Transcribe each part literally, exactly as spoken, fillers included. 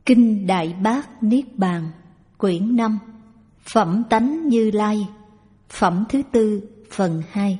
Kinh Đại Bát Niết Bàn, quyển năm, Phẩm Tánh Như Lai, phẩm thứ tư, phần hai.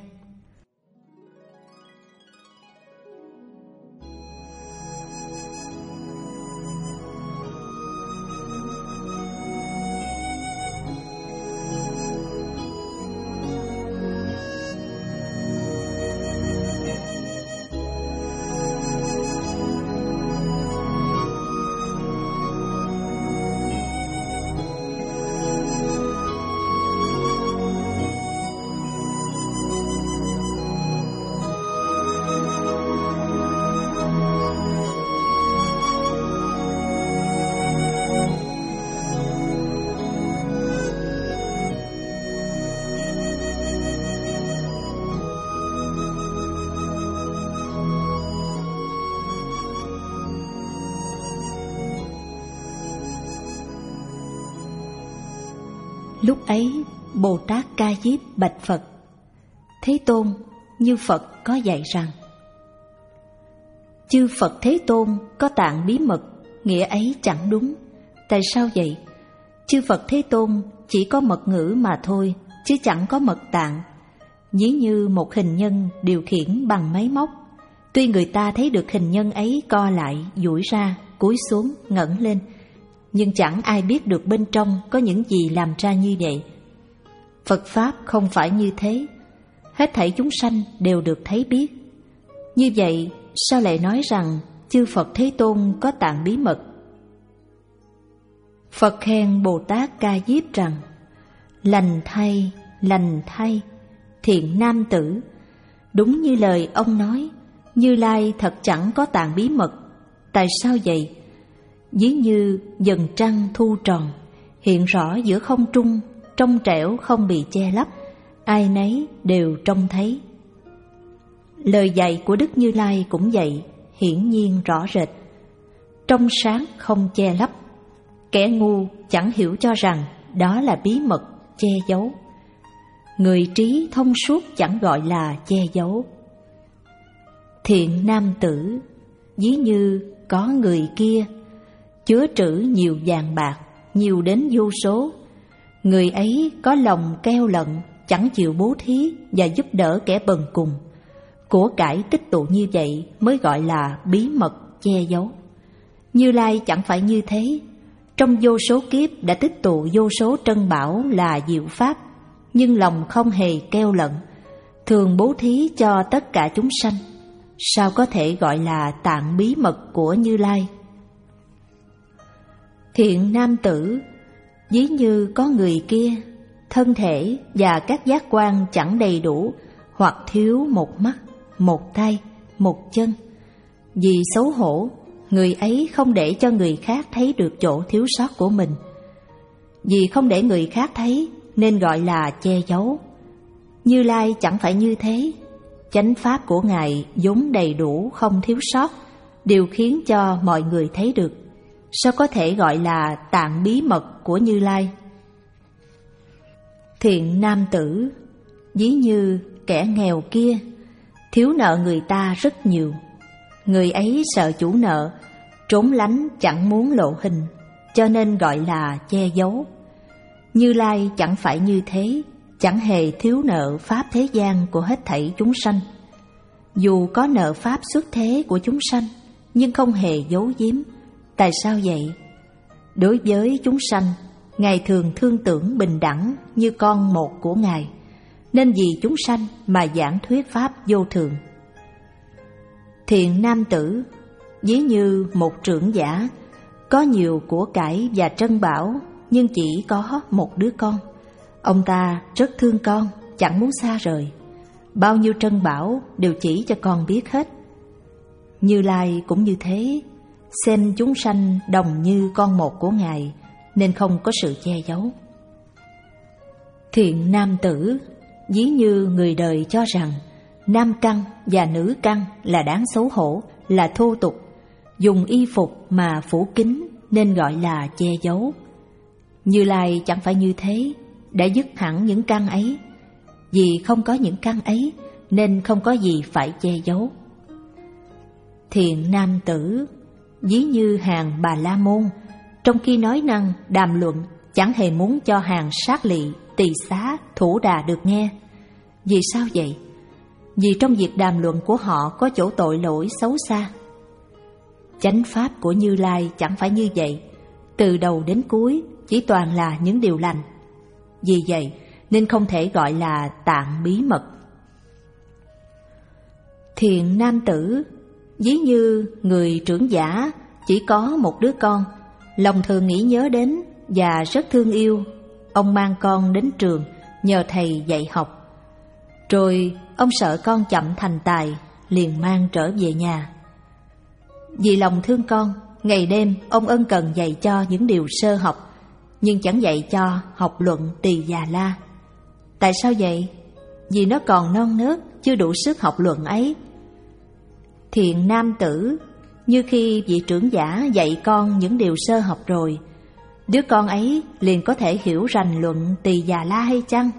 Lúc ấy, Bồ Tát Ca Diếp bạch Phật: Thế Tôn, như Phật có dạy rằng, chư Phật Thế Tôn có tạng bí mật, nghĩa ấy chẳng đúng. Tại sao vậy? Chư Phật Thế Tôn chỉ có mật ngữ mà thôi, chứ chẳng có mật tạng. Ví như một hình nhân điều khiển bằng máy móc, tuy người ta thấy được hình nhân ấy co lại, duỗi ra, cúi xuống, ngẩng lên, nhưng chẳng ai biết được bên trong có những gì làm ra như vậy. Phật Pháp không phải như thế, hết thảy chúng sanh đều được thấy biết. Như vậy, sao lại nói rằng chư Phật Thế Tôn có tạng bí mật? Phật khen Bồ Tát Ca Diếp rằng: Lành thay, lành thay, thiện nam tử, đúng như lời ông nói, Như Lai thật chẳng có tạng bí mật. Tại sao vậy? Ví như dần trăng thu tròn, hiện rõ giữa không trung, trong trẻo không bị che lấp, ai nấy đều trông thấy. Lời dạy của Đức Như Lai cũng vậy, hiển nhiên rõ rệt, trong sáng không che lấp. Kẻ ngu chẳng hiểu cho rằng đó là bí mật che giấu. Người trí thông suốt chẳng gọi là che giấu. Thiện nam tử, ví như có người kia chứa trữ nhiều vàng bạc, nhiều đến vô số. Người ấy có lòng keo lận, chẳng chịu bố thí và giúp đỡ kẻ bần cùng. Của cải tích tụ như vậy mới gọi là bí mật che giấu. Như Lai chẳng phải như thế. Trong vô số kiếp đã tích tụ vô số trân bảo là diệu pháp, nhưng lòng không hề keo lận, thường bố thí cho tất cả chúng sanh. Sao có thể gọi là tạng bí mật của Như Lai? Thiện nam tử, ví như có người kia, thân thể và các giác quan chẳng đầy đủ, hoặc thiếu một mắt, một tay, một chân. Vì xấu hổ, người ấy không để cho người khác thấy được chỗ thiếu sót của mình. Vì không để người khác thấy nên gọi là che giấu. Như Lai chẳng phải như thế. Chánh pháp của Ngài vốn đầy đủ, không thiếu sót, đều khiến cho mọi người thấy được. Sao có thể gọi là tạng bí mật của Như Lai? Thiện nam tử, ví như kẻ nghèo kia, thiếu nợ người ta rất nhiều. Người ấy sợ chủ nợ, trốn lánh chẳng muốn lộ hình, cho nên gọi là che giấu. Như Lai chẳng phải như thế, chẳng hề thiếu nợ pháp thế gian của hết thảy chúng sanh. Dù có nợ pháp xuất thế của chúng sanh, nhưng không hề giấu giếm. Tại sao vậy? Đối với chúng sanh, Ngài thường thương tưởng bình đẳng như con một của Ngài, nên vì chúng sanh mà giảng thuyết pháp vô thường. Thiện nam tử, ví như một trưởng giả, có nhiều của cải và trân bảo, nhưng chỉ có một đứa con. Ông ta rất thương con, chẳng muốn xa rời. Bao nhiêu trân bảo đều chỉ cho con biết hết. Như Lai cũng như thế, xem chúng sanh đồng như con một của Ngài, nên không có sự che giấu. Thiện nam tử, ví như người đời cho rằng nam căn và nữ căn là đáng xấu hổ, là thô tục, dùng y phục mà phủ kín nên gọi là che giấu. Như Lai chẳng phải như thế, đã dứt hẳn những căn ấy. Vì không có những căn ấy nên không có gì phải che giấu. Thiện nam tử, ví như hàng Bà La Môn, trong khi nói năng, đàm luận, chẳng hề muốn cho hàng sát lị, tỳ xá, thủ đà được nghe. Vì sao vậy? Vì trong việc đàm luận của họ có chỗ tội lỗi xấu xa. Chánh pháp của Như Lai chẳng phải như vậy, từ đầu đến cuối chỉ toàn là những điều lành. Vì vậy nên không thể gọi là tạng bí mật. Thiện nam tử, ví như người trưởng giả chỉ có một đứa con, lòng thường nghĩ nhớ đến và rất thương yêu. Ông mang con đến trường nhờ thầy dạy học. Rồi ông sợ con chậm thành tài, liền mang trở về nhà. Vì lòng thương con, ngày đêm ông ân cần dạy cho những điều sơ học, nhưng chẳng dạy cho học luận Tỳ Già La. Tại sao vậy? Vì nó còn non nớt, chưa đủ sức học luận ấy. Thiện nam tử, như khi vị trưởng giả dạy con những điều sơ học rồi, đứa con ấy liền có thể hiểu rành luận Tỳ Già La hay chăng?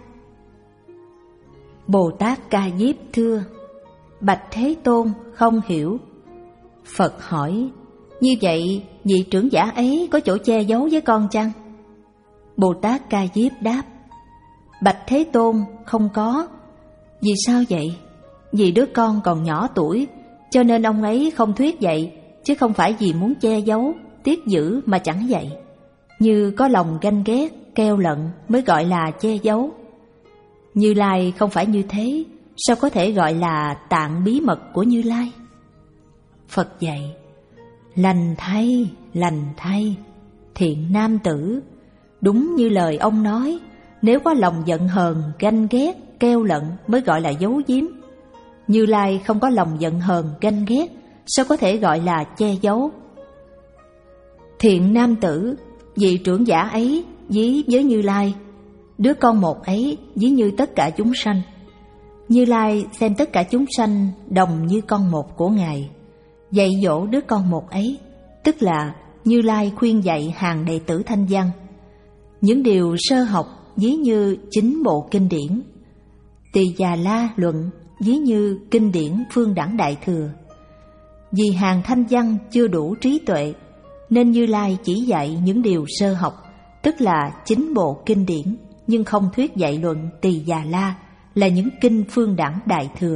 Bồ Tát Ca Diếp thưa: Bạch Thế Tôn, không hiểu. Phật hỏi: Như vậy vị trưởng giả ấy có chỗ che giấu với con chăng? Bồ Tát Ca Diếp đáp: Bạch Thế Tôn, không có. Vì sao vậy? Vì đứa con còn nhỏ tuổi, cho nên ông ấy không thuyết dạy, chứ không phải vì muốn che giấu, tiếc giữ mà chẳng dạy. Như có lòng ganh ghét, keo lận mới gọi là che giấu. Như Lai không phải như thế, sao có thể gọi là tạng bí mật của Như Lai? Phật dạy: Lành thay, lành thay, thiện nam tử, đúng như lời ông nói, nếu có lòng giận hờn, ganh ghét, keo lận mới gọi là giấu giếm. Như Lai không có lòng giận hờn, ganh ghét, sao có thể gọi là che giấu? Thiện nam tử, vị trưởng giả ấy ví với Như Lai, đứa con một ấy ví như tất cả chúng sanh. Như Lai xem tất cả chúng sanh đồng như con một của Ngài, dạy dỗ đứa con một ấy, tức là Như Lai khuyên dạy hàng đệ tử Thanh Văn. Những điều sơ học ví như chính bộ kinh điển, Tỳ Già La luận ví như kinh điển Phương Đẳng Đại Thừa. Vì hàng Thanh Văn chưa đủ trí tuệ, nên Như Lai chỉ dạy những điều sơ học, tức là chính bộ kinh điển, nhưng không thuyết dạy luận Tỳ Già La là những kinh Phương Đẳng Đại Thừa.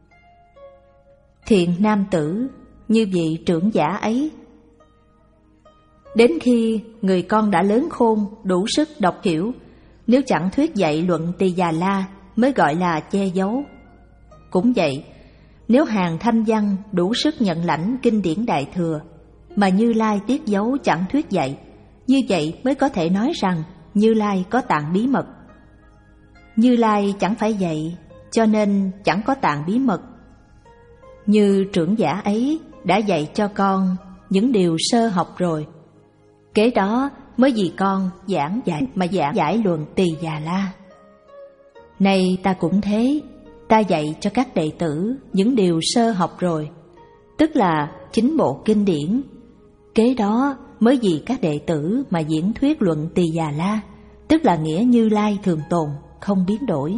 Thiện nam tử, như vị trưởng giả ấy, đến khi người con đã lớn khôn, đủ sức đọc hiểu, nếu chẳng thuyết dạy luận Tỳ Già La mới gọi là che giấu. Cũng vậy, nếu hàng Thanh Văn đủ sức nhận lãnh kinh điển Đại Thừa, mà Như Lai tiếc giấu chẳng thuyết dạy, như vậy mới có thể nói rằng Như Lai có tạng bí mật. Như Lai chẳng phải vậy, cho nên chẳng có tạng bí mật. Như trưởng giả ấy đã dạy cho con những điều sơ học rồi, kế đó mới vì con giảng giải mà giảng giải luận Tỳ Già La. Nay ta cũng thế, ta dạy cho các đệ tử những điều sơ học rồi, tức là chính bộ kinh điển, kế đó mới vì các đệ tử mà diễn thuyết luận Tỳ Già La, tức là nghĩa Như Lai thường tồn, không biến đổi.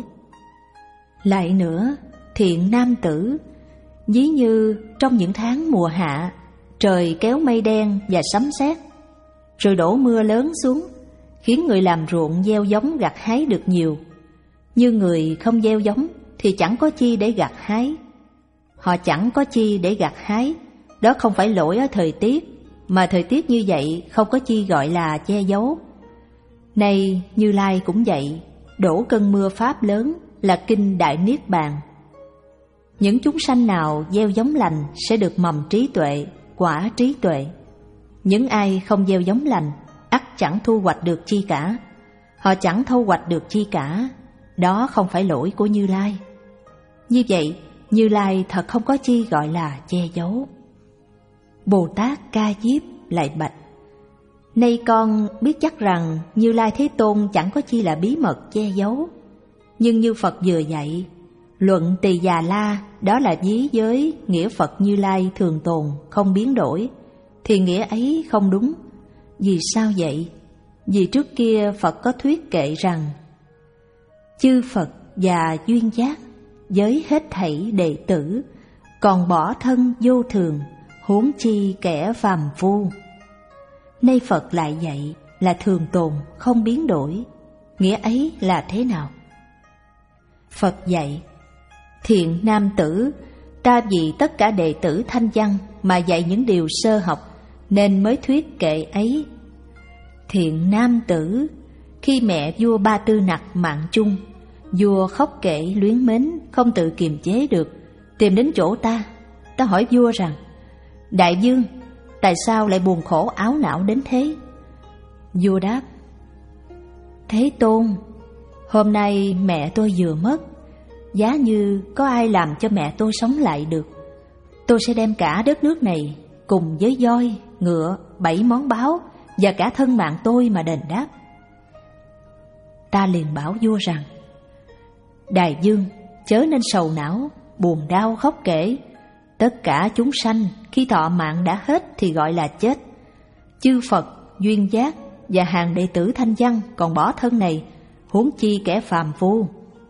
Lại nữa, thiện nam tử, ví như trong những tháng mùa hạ, trời kéo mây đen và sấm sét, rồi đổ mưa lớn xuống, khiến người làm ruộng gieo giống gặt hái được nhiều. Như người không gieo giống thì chẳng có chi để gặt hái. Họ chẳng có chi để gặt hái, đó không phải lỗi ở thời tiết, mà thời tiết như vậy không có chi gọi là che giấu. Nay Như Lai cũng vậy, đổ cơn mưa pháp lớn là kinh Đại Niết Bàn. Những chúng sanh nào gieo giống lành sẽ được mầm trí tuệ, quả trí tuệ. Những ai không gieo giống lành, ắt chẳng thu hoạch được chi cả. Họ chẳng thu hoạch được chi cả, đó không phải lỗi của Như Lai. Như vậy, Như Lai thật không có chi gọi là che giấu. Bồ Tát Ca Diếp lại bạch: Nay con biết chắc rằng Như Lai Thế Tôn chẳng có chi là bí mật che giấu. Nhưng như Phật vừa dạy, luận Tỳ Già La đó là ví với nghĩa Phật Như Lai thường tồn, không biến đổi, thì nghĩa ấy không đúng. Vì sao vậy? Vì trước kia Phật có thuyết kệ rằng: Chư Phật và duyên giác với hết thảy đệ tử, còn bỏ thân vô thường, huống chi kẻ phàm phu. nay Phật lại dạy là thường tồn không biến đổi. Nghĩa ấy là thế nào? Phật dạy: thiện nam tử, ta vì tất cả đệ tử Thanh Văn mà dạy những điều sơ học, nên mới thuyết kệ ấy. Thiện nam tử, khi mẹ vua Ba Tư Nặc mạng chung, vua khóc kệ luyến mến, không tự kiềm chế được, tìm đến chỗ ta. Ta hỏi vua rằng: đại vương, tại sao lại buồn khổ áo não đến thế? Vua đáp: Thế Tôn, hôm nay mẹ tôi vừa mất. Giá như có ai làm cho mẹ tôi sống lại được, tôi sẽ đem cả đất nước này cùng với voi, ngựa, bảy món báu và cả thân mạng tôi mà đền đáp. Ta liền bảo vua rằng: đại vương, chớ nên sầu não, buồn đau khóc kể. Tất cả chúng sanh khi thọ mạng đã hết thì gọi là chết. Chư Phật, duyên giác và hàng đệ tử Thanh Văn còn bỏ thân này, huống chi kẻ phàm phu.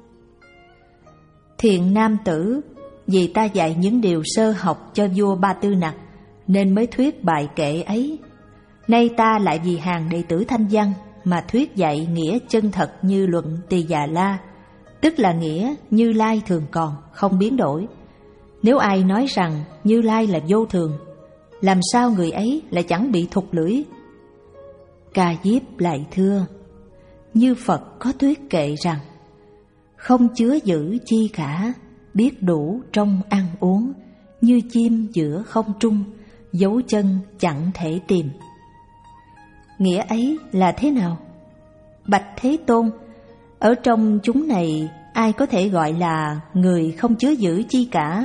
Thiện nam tử, vì ta dạy những điều sơ học cho vua Ba Tư Nặc, nên mới thuyết bài kệ ấy. Nay ta lại vì hàng đệ tử Thanh Văn mà thuyết dạy nghĩa chân thật như luận Tỳ Già La, tức là nghĩa Như Lai thường còn, không biến đổi. Nếu ai nói rằng Như Lai là vô thường, làm sao người ấy lại chẳng bị thụt lưỡi? Ca Diếp lại thưa: như Phật có thuyết kệ rằng: không chứa giữ chi cả, biết đủ trong ăn uống, như chim giữa không trung, dấu chân chẳng thể tìm. Nghĩa ấy là thế nào? Bạch Thế Tôn, ở trong chúng này ai có thể gọi là người không chứa giữ chi cả?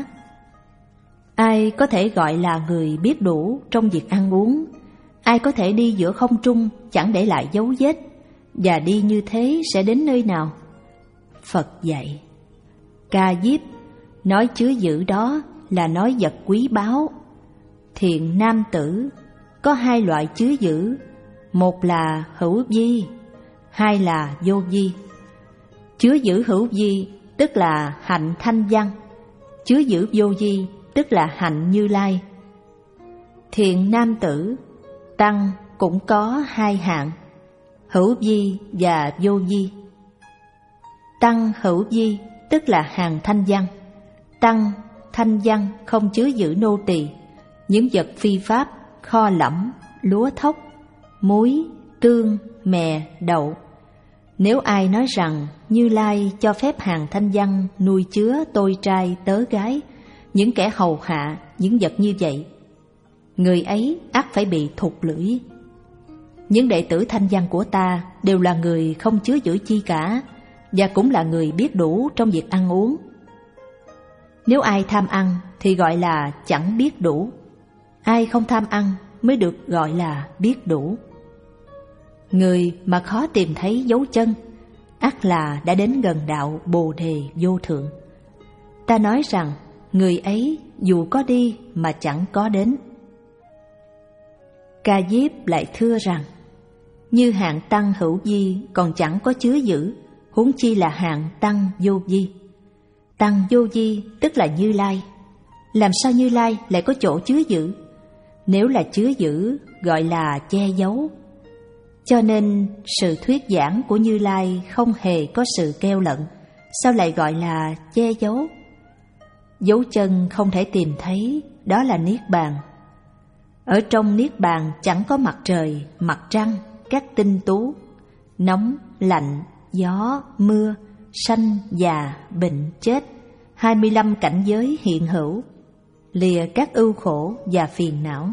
Ai có thể gọi là người biết đủ trong việc ăn uống? Ai có thể đi giữa không trung chẳng để lại dấu vết? Và đi như thế sẽ đến nơi nào? Phật dạy: Ca Diếp, nói chứa giữ đó là nói vật quý báu. Thiện nam tử, có hai loại chứa giữ, một là hữu vi, hai là vô vi. Chứa giữ hữu vi tức là hạnh Thanh Văn, chứa giữ vô vi tức là hạnh Như Lai. Thiện nam tử, tăng cũng có hai hạng, hữu vi và vô vi. Tăng hữu vi tức là hàng Thanh Văn. Tăng Thanh Văn không chứa giữ nô tỳ, những vật phi pháp, kho lẫm, lúa thóc, muối, tương, mè, đậu. Nếu ai nói rằng Như Lai cho phép hàng Thanh Văn nuôi chứa tôi trai tớ gái, những kẻ hầu hạ, những vật như vậy, người ấy ắt phải bị thụt lưỡi. Những đệ tử Thanh Văn của ta đều là người không chứa giữ chi cả, và cũng là người biết đủ trong việc ăn uống. Nếu ai tham ăn thì gọi là chẳng biết đủ, ai không tham ăn mới được gọi là biết đủ. Người mà khó tìm thấy dấu chân, ắt là đã đến gần đạo Bồ Đề vô thượng. Ta nói rằng người ấy dù có đi mà chẳng có đến. Ca Diếp lại thưa rằng: như hạng tăng hữu vi còn chẳng có chứa giữ, huống chi là hạng tăng vô vi. Tăng vô vi tức là Như Lai. Làm sao Như Lai lại có chỗ chứa giữ? Nếu là chứa giữ gọi là che giấu. Cho nên sự thuyết giảng của Như Lai không hề có sự keo lận, sao lại gọi là che giấu? Dấu chân không thể tìm thấy, đó là Niết Bàn. Ở trong Niết Bàn chẳng có mặt trời, mặt trăng, các tinh tú, nóng, lạnh, gió, mưa, sanh, già, bệnh, chết, hai mươi lăm cảnh giới hiện hữu, lìa các ưu khổ và phiền não.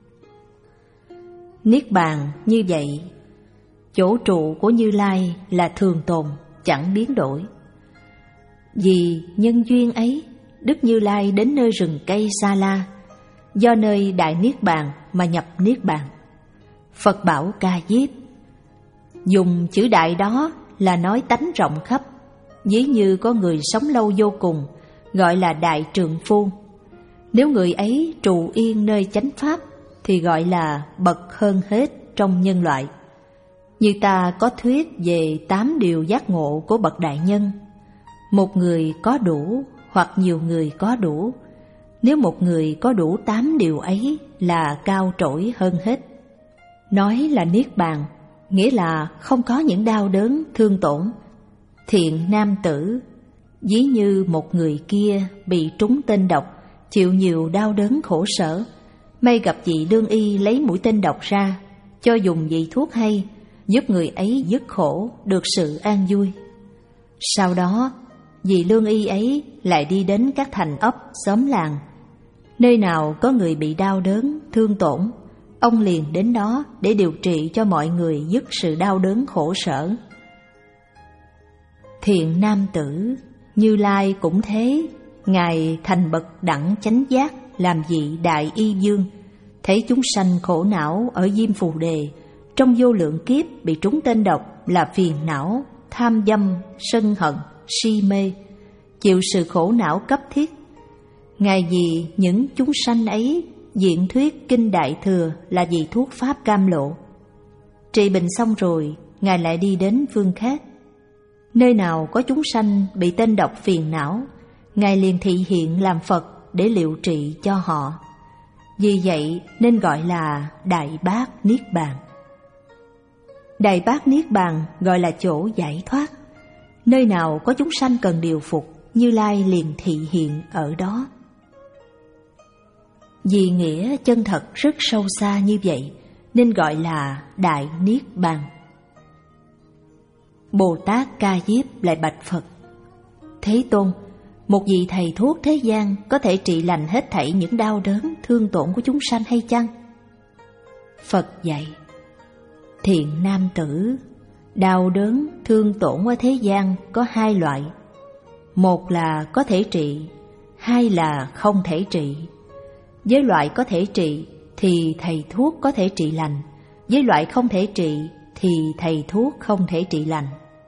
Niết Bàn như vậy, chỗ trụ của Như Lai là thường tồn, chẳng biến đổi. Vì nhân duyên ấy, Đức Như Lai đến nơi rừng cây Sa La, do nơi Đại Niết Bàn mà nhập Niết Bàn. Phật bảo Ca Diếp: dùng chữ đại đó là nói tánh rộng khắp, ví như có người sống lâu vô cùng, gọi là đại trượng phu. Nếu người ấy trụ yên nơi chánh pháp thì gọi là bậc hơn hết trong nhân loại. Như ta có thuyết về tám điều giác ngộ của bậc đại nhân. Một người có đủ hoặc nhiều người có đủ, nếu một người có đủ tám điều ấy là cao trỗi hơn hết. nói là niết bàn, nghĩa là không có những đau đớn, thương tổn. Thiện nam tử, ví như một người kia bị trúng tên độc, chịu nhiều đau đớn khổ sở, may gặp vị lương y lấy mũi tên độc ra, cho dùng vị thuốc hay, giúp người ấy dứt khổ, được sự an vui. Sau đó, vị lương y ấy lại đi đến các thành ấp, xóm làng. Nơi nào có người bị đau đớn, thương tổn, ông liền đến đó để điều trị cho mọi người dứt sự đau đớn khổ sở. Thiện nam tử, Như Lai cũng thế. Ngài thành bậc đẳng chánh giác, làm vị đại y dương, thấy chúng sanh khổ não ở Diêm Phù Đề, trong vô lượng kiếp bị trúng tên độc là phiền não, tham dâm, sân hận, si mê, chịu sự khổ não cấp thiết. Ngài vì những chúng sanh ấy diễn thuyết kinh Đại Thừa là vị thuốc pháp cam lộ. Trị bệnh xong rồi, Ngài lại đi đến phương khác. Nơi nào có chúng sanh bị tên độc phiền não, Ngài liền thị hiện làm Phật để liệu trị cho họ. Vì vậy nên gọi là Đại Bát Niết Bàn. Đại Bát Niết Bàn gọi là chỗ giải thoát. Nơi nào có chúng sanh cần điều phục, Như Lai liền thị hiện ở đó. Vì nghĩa chân thật rất sâu xa như vậy nên gọi là Đại Niết Bàn. Bồ Tát Ca Diếp lại bạch Phật: Thế Tôn, một vị thầy thuốc thế gian có thể trị lành hết thảy những đau đớn, thương tổn của chúng sanh hay chăng? Phật dạy: Thiện nam tử, đau đớn, thương tổn ở thế gian có hai loại. Một là có thể trị, hai là không thể trị. Với loại có thể trị thì thầy thuốc có thể trị lành, với loại không thể trị thì thầy thuốc không thể trị lành.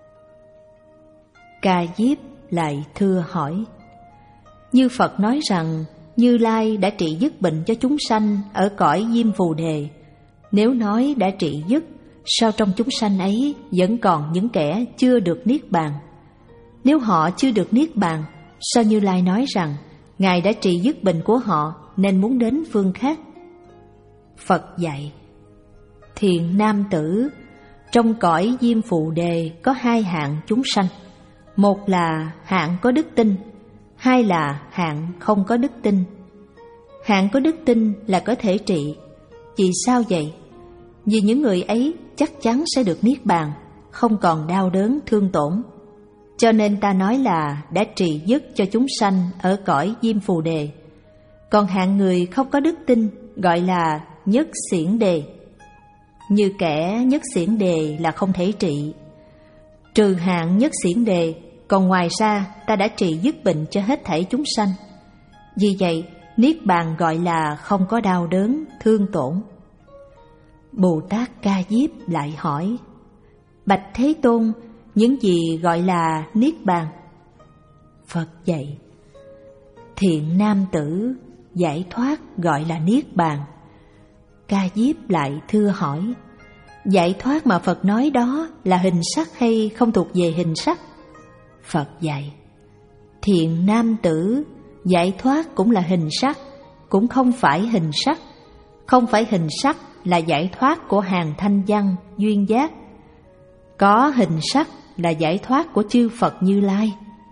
Ca Diếp lại thưa hỏi: Như Phật nói rằng Như Lai đã trị dứt bệnh cho chúng sanh ở cõi Diêm Phù Đề, nếu nói đã trị dứt, sao trong chúng sanh ấy vẫn còn những kẻ chưa được niết bàn? Nếu họ chưa được niết bàn, sao Như Lai nói rằng Ngài đã trị dứt bệnh của họ nên muốn đến phương khác? Phật dạy: Thiện nam tử, trong cõi Diêm Phù Đề có hai hạng chúng sanh. Một là hạng có đức tin, hai là hạng không có đức tin. Hạng có đức tin là có thể trị. Vì sao vậy? Vì những người ấy chắc chắn sẽ được niết bàn, không còn đau đớn thương tổn. Cho nên ta nói là đã trị dứt cho chúng sanh ở cõi Diêm Phù Đề. Còn hạng người không có đức tin gọi là nhất xiển đề. Như kẻ nhất xiển đề là không thể trị. Trừ hạng nhất xiển đề, còn ngoài ra ta đã trị dứt bệnh cho hết thảy chúng sanh. Vì vậy, niết bàn gọi là không có đau đớn, thương tổn. Bồ Tát Ca Diếp lại hỏi: Bạch Thế Tôn, những gì gọi là niết bàn? Phật dạy: Thiện nam tử, giải thoát gọi là niết bàn. Ca Diếp lại thưa hỏi: Giải thoát mà Phật nói đó là hình sắc hay không thuộc về hình sắc? Phật dạy: Thiện nam tử, giải thoát cũng là hình sắc, cũng không phải hình sắc. Không phải hình sắc là giải thoát của hàng thanh văn, duyên giác. Có hình sắc là giải thoát của chư Phật Như Lai.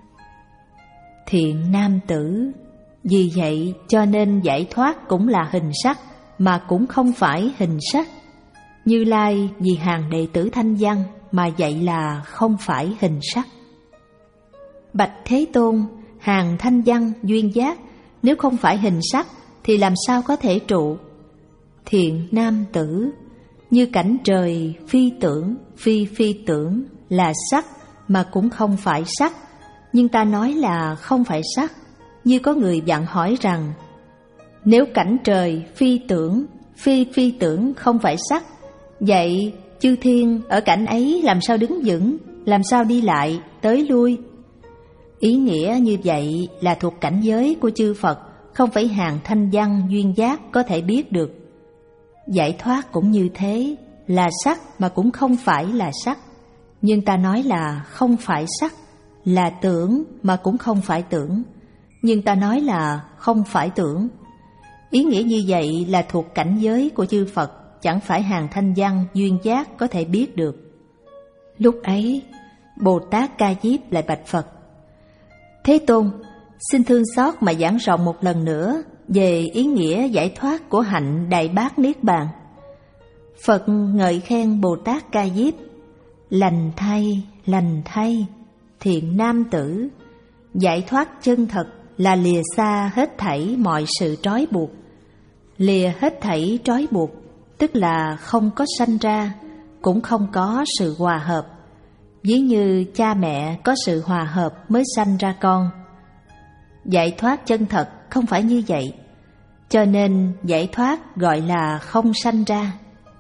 Thiện nam tử, vì vậy cho nên giải thoát cũng là hình sắc, mà cũng không phải hình sắc. Như Lai vì hàng đệ tử thanh văn mà dạy là không phải hình sắc. Bạch Thế Tôn, hàng thanh văn, duyên giác nếu không phải hình sắc thì làm sao có thể trụ? Thiện nam tử, như cảnh trời phi tưởng, phi phi tưởng là sắc mà cũng không phải sắc, nhưng ta nói là không phải sắc. Như có người dặn hỏi rằng: Nếu cảnh trời phi tưởng, phi phi tưởng không phải sắc, vậy chư thiên ở cảnh ấy làm sao đứng vững, làm sao đi lại, tới lui? Ý nghĩa như vậy là thuộc cảnh giới của chư Phật, không phải hàng thanh văn duyên giác có thể biết được. Giải thoát cũng như thế, là sắc mà cũng không phải là sắc. Nhưng ta nói là không phải sắc, là tưởng mà cũng không phải tưởng. Nhưng ta nói là không phải tưởng. Ý nghĩa như vậy là thuộc cảnh giới của chư Phật, chẳng phải hàng thanh văn duyên giác có thể biết được. Lúc ấy, Bồ Tát Ca Diếp lại bạch Phật: Thế Tôn, xin thương xót mà giảng rộng một lần nữa về ý nghĩa giải thoát của hạnh Đại Bát Niết Bàn. Phật ngợi khen Bồ Tát Ca Diếp: Lành thay, lành thay, thiện nam tử, giải thoát chân thật là lìa xa hết thảy mọi sự trói buộc. Lìa hết thảy trói buộc tức là không có sanh ra, cũng không có sự hòa hợp. Ví như cha mẹ có sự hòa hợp mới sanh ra con. Giải thoát chân thật không phải như vậy, cho nên giải thoát gọi là không sanh ra.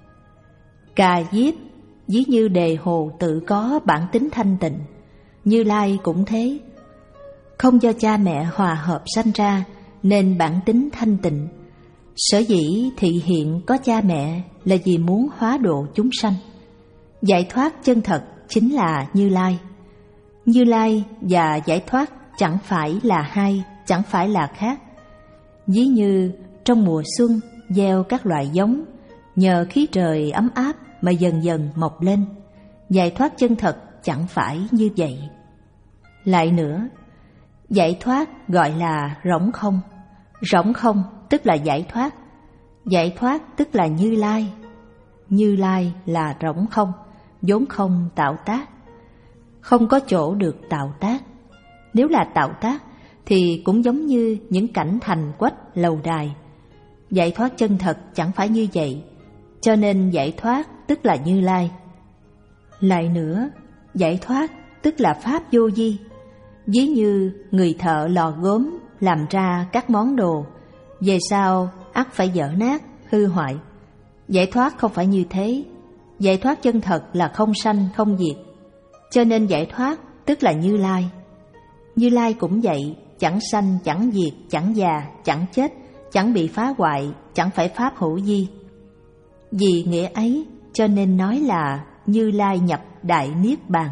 Ca Diếp ví như đề hồ tự có bản tính thanh tịnh, Như Lai cũng thế. Không do cha mẹ hòa hợp sanh ra nên bản tính thanh tịnh. Sở dĩ thị hiện có cha mẹ là vì muốn hóa độ chúng sanh. Giải thoát chân thật chính là Như Lai. Như Lai và giải thoát chẳng phải là hai, chẳng phải là khác. Ví như trong mùa xuân gieo các loại giống, nhờ khí trời ấm áp mà dần dần mọc lên. Giải thoát chân thật chẳng phải như vậy. Lại nữa, giải thoát gọi là rỗng không. Rỗng không tức là giải thoát. Giải thoát tức là Như Lai. Như Lai là rỗng không, vốn không tạo tác. Không có chỗ được tạo tác. Nếu là tạo tác thì cũng giống như những cảnh thành quách lầu đài. Giải thoát chân thật chẳng phải như vậy, cho nên giải thoát tức là Như Lai. Lại nữa, giải thoát tức là pháp vô vi. Ví như người thợ lò gốm làm ra các món đồ, về sau ắt phải dở nát, hư hoại. Giải thoát không phải như thế. Giải thoát chân thật là không sanh không diệt, cho nên giải thoát tức là Như Lai. Như Lai cũng vậy, chẳng sanh, chẳng diệt, chẳng già, chẳng chết, chẳng bị phá hoại, chẳng phải pháp hữu vi. Vì nghĩa ấy cho nên nói là Như Lai nhập Đại Niết Bàn.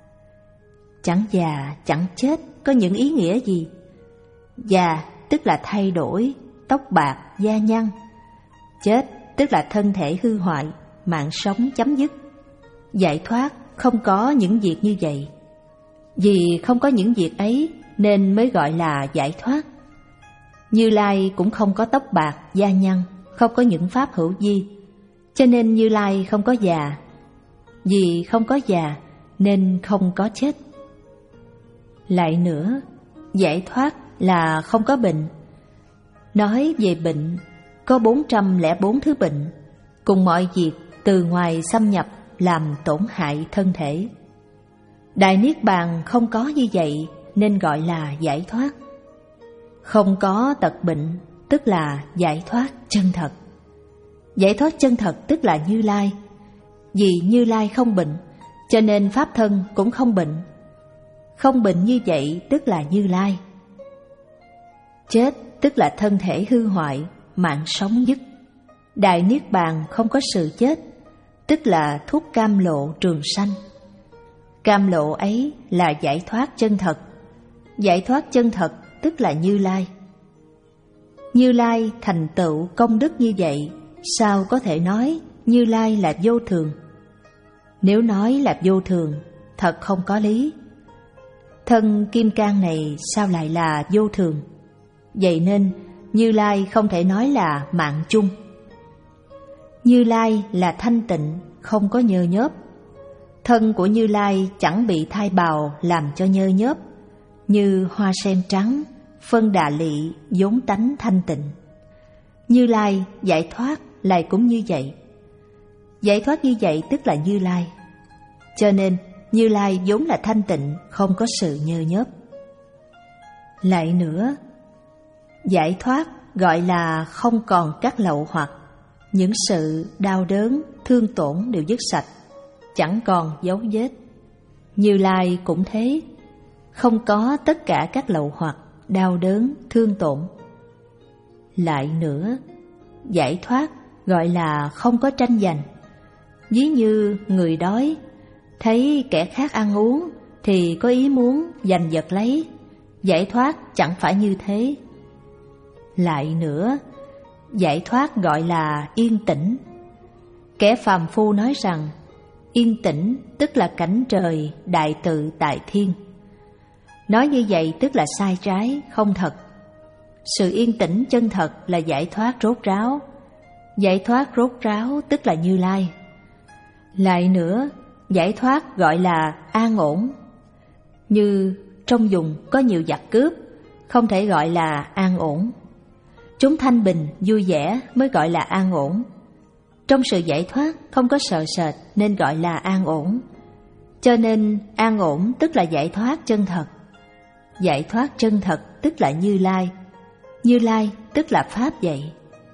Chẳng già, chẳng chết có những ý nghĩa gì? Già tức là thay đổi, tóc bạc, da nhăn. Chết tức là thân thể hư hoại, mạng sống chấm dứt. Giải thoát không có những việc như vậy. Vì không có những việc ấy nên mới gọi là giải thoát. Như Lai cũng không có tóc bạc, da nhăn, không có những pháp hữu vi, cho nên Như Lai không có già. Vì không có già nên không có chết. Lại nữa, giải thoát là không có bệnh. Nói về bệnh, có bốn trăm lẻ bốn thứ bệnh, cùng mọi việc từ ngoài xâm nhập làm tổn hại thân thể. Đại Niết Bàn không có như vậy nên gọi là giải thoát. Không có tật bệnh tức là giải thoát chân thật. Giải thoát chân thật tức là Như Lai. Vì Như Lai không bệnh, cho nên pháp thân cũng không bệnh. Không bệnh như vậy tức là Như Lai. Chết tức là thân thể hư hoại, mạng sống dứt. Đại Niết Bàn không có sự chết, tức là thúc cam lộ trường sanh. Cam lộ ấy là giải thoát chân thật. Giải thoát chân thật tức là Như Lai. Như Lai thành tựu công đức như vậy, sao có thể nói Như Lai là vô thường? Nếu nói là vô thường, thật không có lý. Thân kim cang này sao lại là vô thường? Vậy nên Như Lai không thể nói là mạng chung. Như Lai là thanh tịnh, không có nhơ nhớp. Thân của Như Lai chẳng bị thai bào làm cho nhơ nhớp, như hoa sen trắng, phân đà lị, vốn tánh thanh tịnh. Như Lai giải thoát lại cũng như vậy. Giải thoát như vậy tức là Như Lai. Cho nên Như Lai vốn là thanh tịnh, không có sự nhơ nhớp. Lại nữa, giải thoát gọi là không còn các lậu hoặc. Những sự đau đớn, thương tổn đều dứt sạch, chẳng còn dấu vết. Như Lai cũng thế, không có tất cả các lậu hoặc, đau đớn, thương tổn. Lại nữa, giải thoát gọi là không có tranh giành. Ví như người đói, thấy kẻ khác ăn uống thì có ý muốn giành giật lấy. Giải thoát chẳng phải như thế. Lại nữa, giải thoát gọi là yên tĩnh. Kẻ phàm phu nói rằng yên tĩnh tức là cảnh trời đại tự tại thiên. Nói như vậy tức là sai trái, không thật. Sự yên tĩnh chân thật là giải thoát rốt ráo. Giải thoát rốt ráo tức là Như Lai. Lại nữa, giải thoát gọi là an ổn. Như trong vùng có nhiều giặc cướp, không thể gọi là an ổn. Chúng thanh bình, vui vẻ mới gọi là an ổn. Trong sự giải thoát không có sợ sệt nên gọi là an ổn. Cho nên an ổn tức là giải thoát chân thật. Giải thoát chân thật tức là Như Lai. Như Lai tức là Pháp vậy.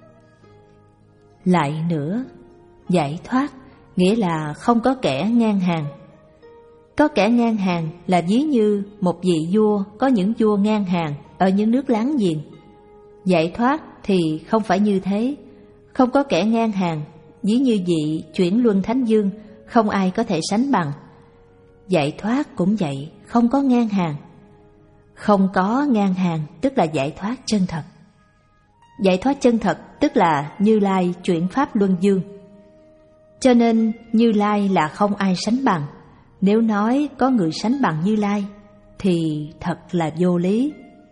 Lại nữa, giải thoát nghĩa là không có kẻ ngang hàng. Có kẻ ngang hàng là ví như một vị vua có những vua ngang hàng ở những nước láng giềng. Giải thoát thì không phải như thế, không có kẻ ngang hàng, ví như vị chuyển luân thánh dương, không ai có thể sánh bằng. Giải thoát cũng vậy, không có ngang hàng. Không có ngang hàng tức là giải thoát chân thật. Giải thoát chân thật tức là Như Lai chuyển pháp luân dương. Cho nên Như Lai là không ai sánh bằng. Nếu nói có người sánh bằng Như Lai thì thật là vô lý.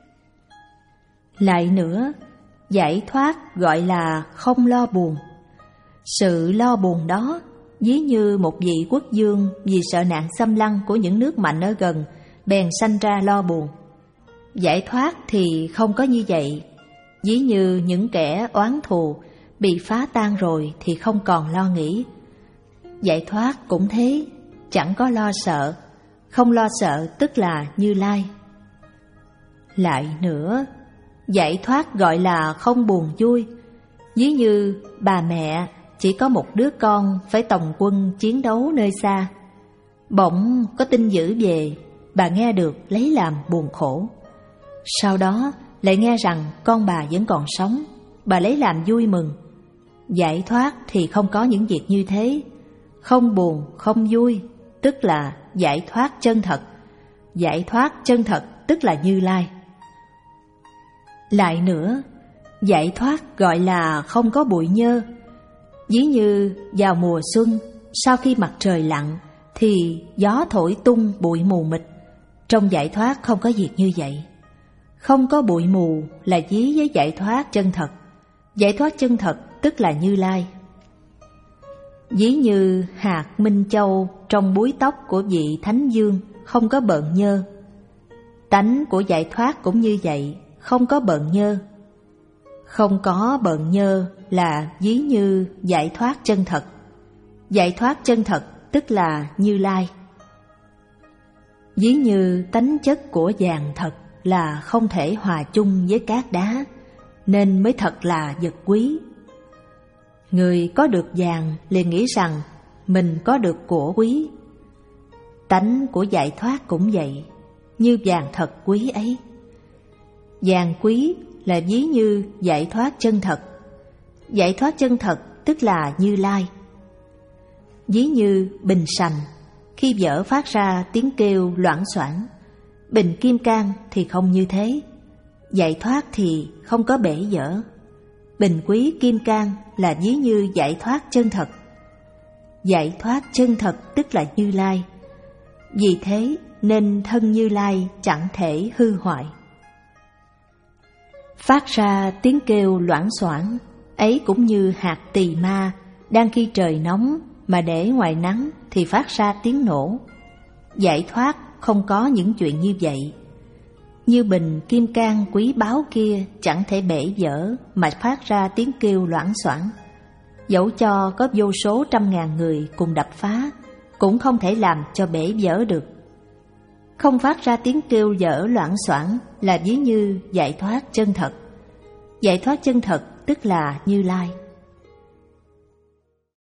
Lại nữa, giải thoát gọi là không lo buồn. Sự lo buồn đó ví như một vị quốc vương vì sợ nạn xâm lăng của những nước mạnh ở gần bèn sanh ra lo buồn. Giải thoát thì không có như vậy. Ví như những kẻ oán thù bị phá tan rồi thì không còn lo nghĩ. Giải thoát cũng thế, chẳng có lo sợ. Không lo sợ tức là Như Lai. Lại nữa, giải thoát gọi là không buồn vui. Ví như bà mẹ chỉ có một đứa con phải tòng quân chiến đấu nơi xa. Bỗng có tin dữ về, bà nghe được lấy làm buồn khổ. Sau đó lại nghe rằng con bà vẫn còn sống, bà lấy làm vui mừng. Giải thoát thì không có những việc như thế. Không buồn, không vui, tức là giải thoát chân thật. Giải thoát chân thật tức là Như Lai. Lại nữa, giải thoát gọi là không có bụi nhơ. Ví như vào mùa xuân, sau khi mặt trời lặn thì gió thổi tung bụi mù mịt. Trong giải thoát không có việc như vậy. Không có bụi mù là ví với giải thoát chân thật. Giải thoát chân thật tức là Như Lai. Ví như hạt minh châu trong búi tóc của vị Thánh Dương không có bợn nhơ. Tánh của giải thoát cũng như vậy, không có bợn nhơ. Không có bợn nhơ là ví như giải thoát chân thật. Giải thoát chân thật tức là Như Lai. Ví như tánh chất của vàng thật là không thể hòa chung với cát đá, nên mới thật là vật quý. Người có được vàng liền nghĩ rằng mình có được của quý. Tánh của giải thoát cũng vậy, như vàng thật quý ấy. Vàng quý là ví như giải thoát chân thật. Giải thoát chân thật tức là Như Lai. Ví như bình sành, khi vỡ phát ra tiếng kêu loảng xoảng. Bình kim cang thì không như thế. Giải thoát thì không có bể vỡ. Bình quý kim cang là ví như giải thoát chân thật. Giải thoát chân thật tức là Như Lai. Vì thế nên thân Như Lai chẳng thể hư hoại. Phát ra tiếng kêu loảng xoảng ấy cũng như hạt tỳ ma đang khi trời nóng mà để ngoài nắng thì phát ra tiếng nổ. Giải thoát không có những chuyện như vậy. Như bình kim cang quý báu kia chẳng thể bể vỡ mà phát ra tiếng kêu loảng xoảng. Dẫu cho có vô số trăm ngàn người cùng đập phá, cũng không thể làm cho bể vỡ được. Không phát ra tiếng kêu vỡ loảng xoảng là ví như giải thoát chân thật. Giải thoát chân thật tức là Như Lai.